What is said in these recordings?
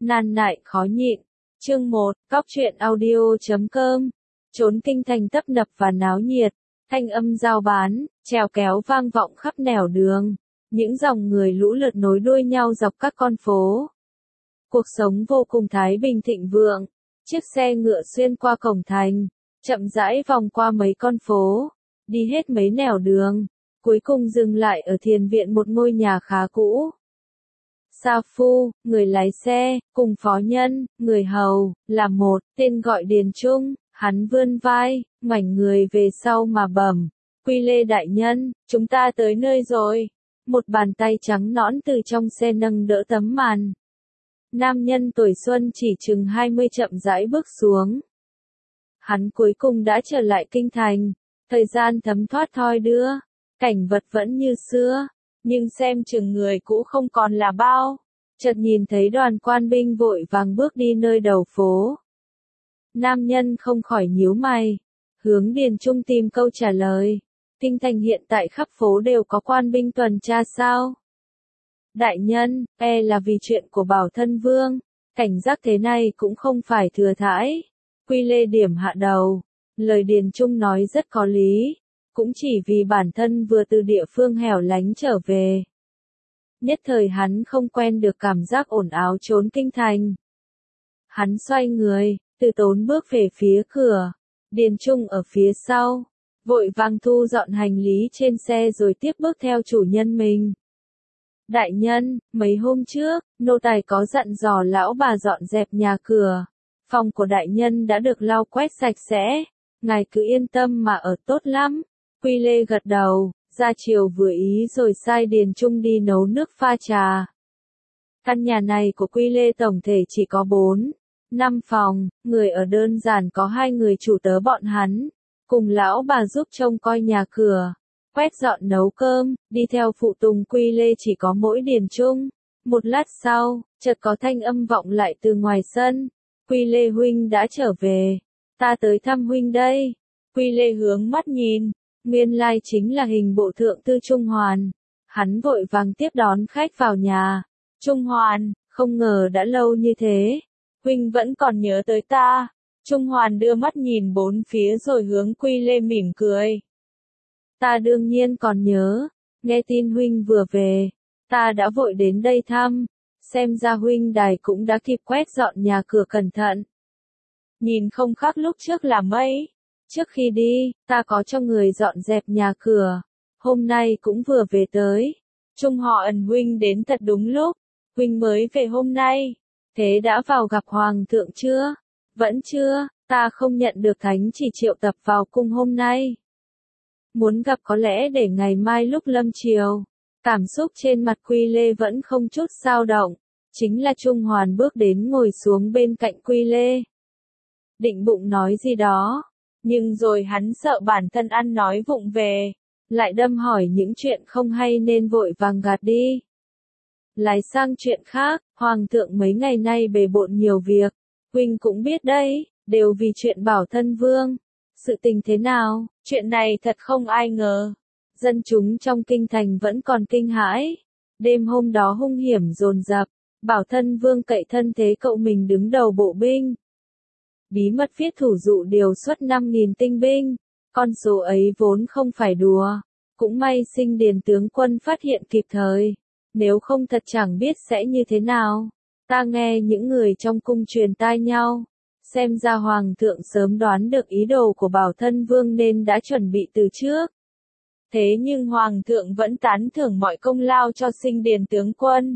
Nan nại khó nhịn. Chương 1, Cóc truyện audio.com. Trốn kinh thành tấp nập và náo nhiệt, thanh âm giao bán, chèo kéo vang vọng khắp nẻo đường. Những dòng người lũ lượt nối đuôi nhau dọc các con phố. Cuộc sống vô cùng thái bình thịnh vượng. Chiếc xe ngựa xuyên qua cổng thành, chậm rãi vòng qua mấy con phố, đi hết mấy nẻo đường, cuối cùng dừng lại ở thiền viện một ngôi nhà khá cũ. Sa Phu, người lái xe, cùng phó nhân, người hầu, là một, tên gọi Điền Trung, hắn vươn vai, ngoảnh người về sau mà bẩm, Quy Lê đại nhân, chúng ta tới nơi rồi. Một bàn tay trắng nõn từ trong xe nâng đỡ tấm màn. Nam nhân tuổi xuân chỉ chừng 20 chậm rãi bước xuống. Hắn cuối cùng đã trở lại kinh thành, thời gian thấm thoát thoi đưa, cảnh vật vẫn như xưa, nhưng xem chừng người cũ không còn là bao. Chợt nhìn thấy đoàn quan binh vội vàng bước đi nơi đầu phố. Nam nhân không khỏi nhíu mày, hướng Điền Trung tìm câu trả lời. Kinh thành hiện tại khắp phố đều có quan binh tuần tra sao? Đại nhân, là vì chuyện của Bảo Thân Vương, cảnh giác thế này cũng không phải thừa thãi. Quy Lê điểm hạ đầu, lời Điền Trung nói rất có lý, cũng chỉ vì bản thân vừa từ địa phương hẻo lánh trở về. Nhất thời hắn không quen được cảm giác ồn ào trốn kinh thành. Hắn xoay người, từ tốn bước về phía cửa, Điền Trung ở phía sau, vội vàng thu dọn hành lý trên xe rồi tiếp bước theo chủ nhân mình. Đại nhân, mấy hôm trước, nô tài có dặn dò lão bà dọn dẹp nhà cửa. Phòng của đại nhân đã được lau quét sạch sẽ, ngài cứ yên tâm mà ở tốt lắm. Quy Lê gật đầu, ra chiều vừa ý rồi sai Điền Trung đi nấu nước pha trà. Căn nhà này của Quy Lê tổng thể chỉ có 4-5 phòng, người ở đơn giản có 2 người chủ tớ bọn hắn, cùng lão bà giúp trông coi nhà cửa, quét dọn nấu cơm, đi theo phụ tùng Quy Lê chỉ có mỗi Điền Trung. Một lát sau, chợt có thanh âm vọng lại từ ngoài sân. Quy Lê huynh đã trở về, ta tới thăm huynh đây. Quy Lê hướng mắt nhìn, nguyên lai chính là hình bộ thượng thư Trung Hoàn. Hắn vội vàng tiếp đón khách vào nhà. Trung Hoàn, không ngờ đã lâu như thế, huynh vẫn còn nhớ tới ta. Trung Hoàn đưa mắt nhìn bốn phía rồi hướng Quy Lê mỉm cười. Ta đương nhiên còn nhớ, nghe tin huynh vừa về, ta đã vội đến đây thăm, xem ra huynh đài cũng đã kịp quét dọn nhà cửa cẩn thận. Nhìn không khác lúc trước là mấy. Trước khi đi, ta có cho người dọn dẹp nhà cửa, hôm nay cũng vừa về tới. Trung họ Ẩn huynh đến thật đúng lúc, huynh mới về hôm nay, thế đã vào gặp hoàng thượng chưa? Vẫn chưa, ta không nhận được thánh chỉ triệu tập vào cung hôm nay. Muốn gặp có lẽ để ngày mai lúc lâm chiều. Cảm xúc trên mặt Quy Lê vẫn không chút dao động, chính là Trung Hoàn bước đến ngồi xuống bên cạnh Quy Lê. Định bụng nói gì đó, nhưng rồi hắn sợ bản thân ăn nói vụng về, lại đâm hỏi những chuyện không hay nên vội vàng gạt đi. Lái sang chuyện khác, hoàng thượng mấy ngày nay bề bộn nhiều việc, huynh cũng biết đấy, đều vì chuyện Bảo Thân Vương. Sự tình thế nào? Chuyện này thật không ai ngờ. Dân chúng trong kinh thành vẫn còn kinh hãi. Đêm hôm đó hung hiểm dồn dập, Bảo Thân Vương cậy thân thế cậu mình đứng đầu bộ binh. Bí mật viết thủ dụ điều xuất 5.000 tinh binh. Con số ấy vốn không phải đùa. Cũng may Sinh Điền tướng quân phát hiện kịp thời. Nếu không thật chẳng biết sẽ như thế nào. Ta nghe những người trong cung truyền tai nhau. Xem ra hoàng thượng sớm đoán được ý đồ của Bảo Thân Vương nên đã chuẩn bị từ trước. Thế nhưng hoàng thượng vẫn tán thưởng mọi công lao cho Sinh Điền tướng quân.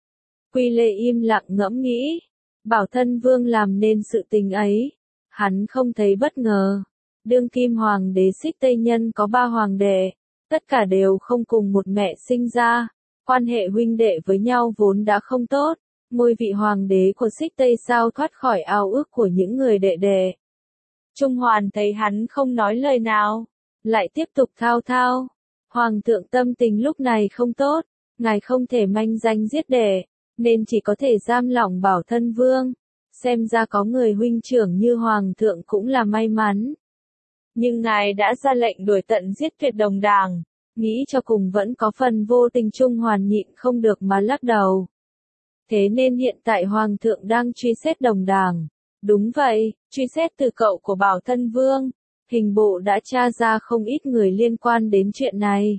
Quy Lê im lặng ngẫm nghĩ. Bảo Thân Vương làm nên sự tình ấy, hắn không thấy bất ngờ. Đương kim hoàng đế Xích Tây Nhân có 3 hoàng đệ, tất cả đều không cùng một mẹ sinh ra, quan hệ huynh đệ với nhau vốn đã không tốt. Ngôi vị hoàng đế của Xích Tây sao thoát khỏi ao ước của những người đệ đệ. Trung Hoàn thấy hắn không nói lời nào, lại tiếp tục thao thao. Hoàng thượng tâm tình lúc này không tốt, ngài không thể manh danh giết đệ, nên chỉ có thể giam lỏng Bảo Thân Vương. Xem ra có người huynh trưởng như hoàng thượng cũng là may mắn. Nhưng ngài đã ra lệnh đuổi tận giết tuyệt đồng đảng, nghĩ cho cùng vẫn có phần vô tình. Trung Hoàn nhịn không được mà lắc đầu. Thế nên hiện tại Hoàng thượng đang truy xét đồng đảng. Đúng vậy, truy xét từ cậu của Bảo Thân Vương. Hình bộ đã tra ra không ít người liên quan đến chuyện này.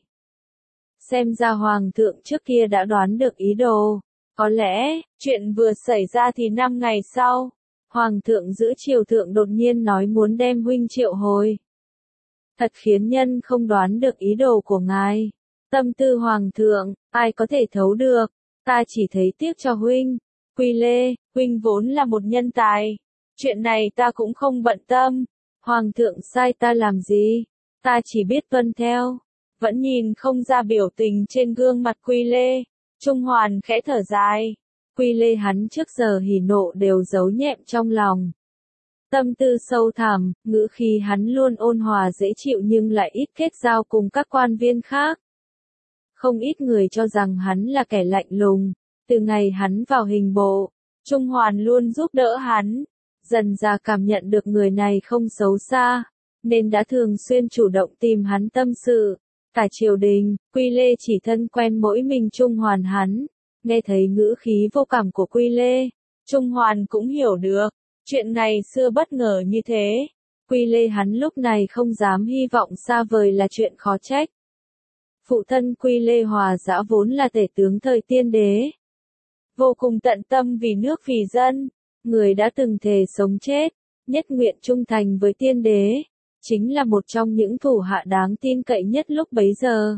Xem ra Hoàng thượng trước kia đã đoán được ý đồ. Có lẽ, chuyện vừa xảy ra thì 5 ngày sau, Hoàng thượng giữ triều thượng đột nhiên nói muốn đem huynh triệu hồi. Thật khiến nhân không đoán được ý đồ của ngài. Tâm tư Hoàng thượng, ai có thể thấu được, ta chỉ thấy tiếc cho huynh. Quy Lê, huynh vốn là một nhân tài. Chuyện này ta cũng không bận tâm. Hoàng thượng sai ta làm gì? Ta chỉ biết tuân theo. Vẫn nhìn không ra biểu tình trên gương mặt Quy Lê. Trung Hoàn khẽ thở dài. Quy Lê hắn trước giờ hỉ nộ đều giấu nhẹm trong lòng. Tâm tư sâu thẳm, ngữ khí hắn luôn ôn hòa dễ chịu nhưng lại ít kết giao cùng các quan viên khác. Không ít người cho rằng hắn là kẻ lạnh lùng. Từ ngày hắn vào hình bộ, Trung Hoàn luôn giúp đỡ hắn. Dần ra cảm nhận được người này không xấu xa, nên đã thường xuyên chủ động tìm hắn tâm sự. Cả triều đình, Quy Lê chỉ thân quen mỗi mình Trung Hoàn hắn. Nghe thấy ngữ khí vô cảm của Quy Lê, Trung Hoàn cũng hiểu được. Chuyện ngày xưa bất ngờ như thế. Quy Lê hắn lúc này không dám hy vọng xa vời là chuyện khó trách. Phụ thân Quy Lê Hòa Dã vốn là tể tướng thời Tiên Đế. Vô cùng tận tâm vì nước vì dân. Người đã từng thề sống chết, nhất nguyện trung thành với Tiên Đế. Chính là một trong những thủ hạ đáng tin cậy nhất lúc bấy giờ.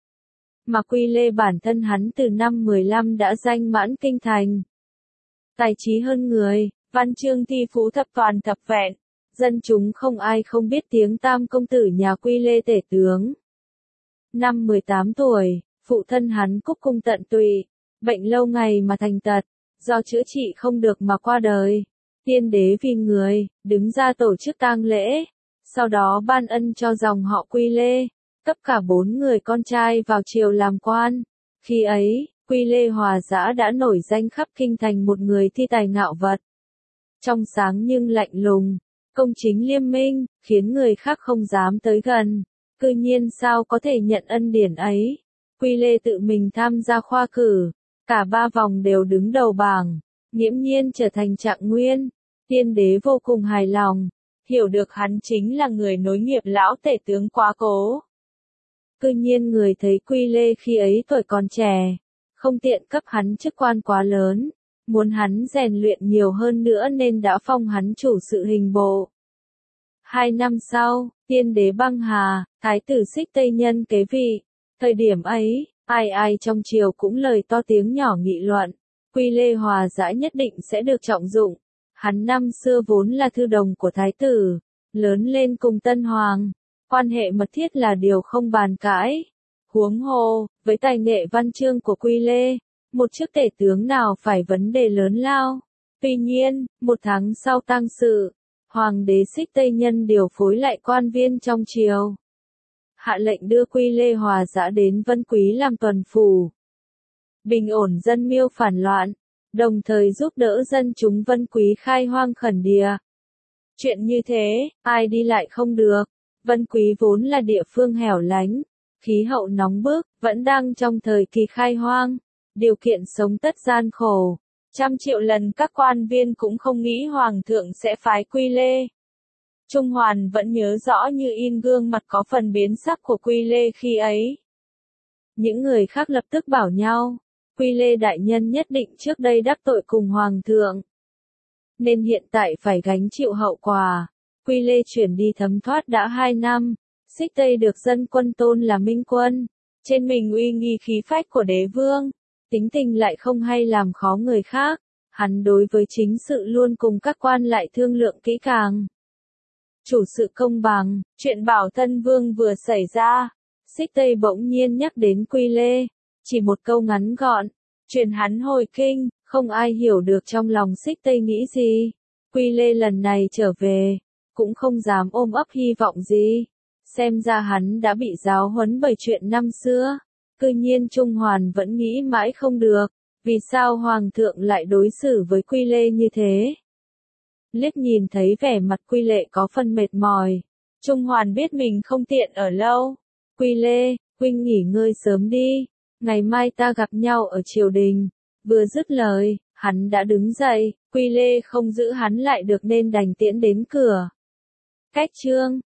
Mà Quy Lê bản thân hắn từ năm 15 đã danh mãn kinh thành. Tài trí hơn người, văn chương thi phú thập toàn thập vẹn. Dân chúng không ai không biết tiếng tam công tử nhà Quy Lê tể tướng. Năm 18 tuổi, phụ thân hắn cúc cung tận tụy, bệnh lâu ngày mà thành tật, do chữa trị không được mà qua đời. Tiên đế vì người, đứng ra tổ chức tang lễ, sau đó ban ân cho dòng họ Quy Lê, cấp cả 4 người con trai vào triều làm quan. Khi ấy, Quy Lê Hòa Dã đã nổi danh khắp kinh thành một người thi tài ngạo vật. Trong sáng nhưng lạnh lùng, công chính liêm minh, khiến người khác không dám tới gần. Cư nhiên sao có thể nhận ân điển ấy? Quy Lê tự mình tham gia khoa cử, cả 3 vòng đều đứng đầu bảng, nghiễm nhiên trở thành trạng nguyên. Tiên đế vô cùng hài lòng, hiểu được hắn chính là người nối nghiệp lão tể tướng quá cố. Cư nhiên người thấy Quy Lê khi ấy tuổi còn trẻ, không tiện cấp hắn chức quan quá lớn, muốn hắn rèn luyện nhiều hơn nữa nên đã phong hắn chủ sự hình bộ. 2 năm sau, tiên đế băng hà, thái tử Xích Tây Nhân kế vị. Thời điểm ấy, ai ai trong triều cũng lời to tiếng nhỏ nghị luận. Quy Lê Hòa Dã nhất định sẽ được trọng dụng. Hắn năm xưa vốn là thư đồng của thái tử, lớn lên cùng Tân Hoàng. Quan hệ mật thiết là điều không bàn cãi. Huống hồ, với tài nghệ văn chương của Quy Lê, một chức tể tướng nào phải vấn đề lớn lao. Tuy nhiên, 1 tháng sau tang sự, Hoàng đế Xích Tây Nhân điều phối lại quan viên trong triều. Hạ lệnh đưa Quy Lê Hòa Dã đến Vân Quý làm tuần phủ. Bình ổn dân Miêu phản loạn, đồng thời giúp đỡ dân chúng Vân Quý khai hoang khẩn địa. Chuyện như thế, ai đi lại không được. Vân Quý vốn là địa phương hẻo lánh, khí hậu nóng bức, vẫn đang trong thời kỳ khai hoang. Điều kiện sống tất gian khổ. Trăm triệu lần các quan viên cũng không nghĩ Hoàng thượng sẽ phái Quy Lê. Trung Hoàn vẫn nhớ rõ như in gương mặt có phần biến sắc của Quy Lê khi ấy. Những người khác lập tức bảo nhau, Quy Lê đại nhân nhất định trước đây đắc tội cùng Hoàng thượng, nên hiện tại phải gánh chịu hậu quả. Quy Lê chuyển đi thấm thoát đã 2 năm, Xích Tây được dân quân tôn là minh quân, trên mình uy nghi khí phách của đế vương, tính tình lại không hay làm khó người khác, hắn đối với chính sự luôn cùng các quan lại thương lượng kỹ càng. Chủ sự công bằng, chuyện Bảo Thân Vương vừa xảy ra, Xích Tây bỗng nhiên nhắc đến Quy Lê, chỉ một câu ngắn gọn, truyền hắn hồi kinh, không ai hiểu được trong lòng Xích Tây nghĩ gì. Quy Lê lần này trở về, cũng không dám ôm ấp hy vọng gì, xem ra hắn đã bị giáo huấn bởi chuyện năm xưa. Cư nhiên Trung Hoàn vẫn nghĩ mãi không được, vì sao Hoàng thượng lại đối xử với Quy Lê như thế. Liếc nhìn thấy vẻ mặt Quy Lê có phần mệt mỏi, Trung Hoàn biết mình không tiện ở lâu. Quy Lê, huynh nghỉ ngơi sớm đi, ngày mai ta gặp nhau ở triều đình. Vừa dứt lời, Hắn đã đứng dậy, Quy Lê không giữ hắn lại được nên đành tiễn đến cửa. Cách Trương,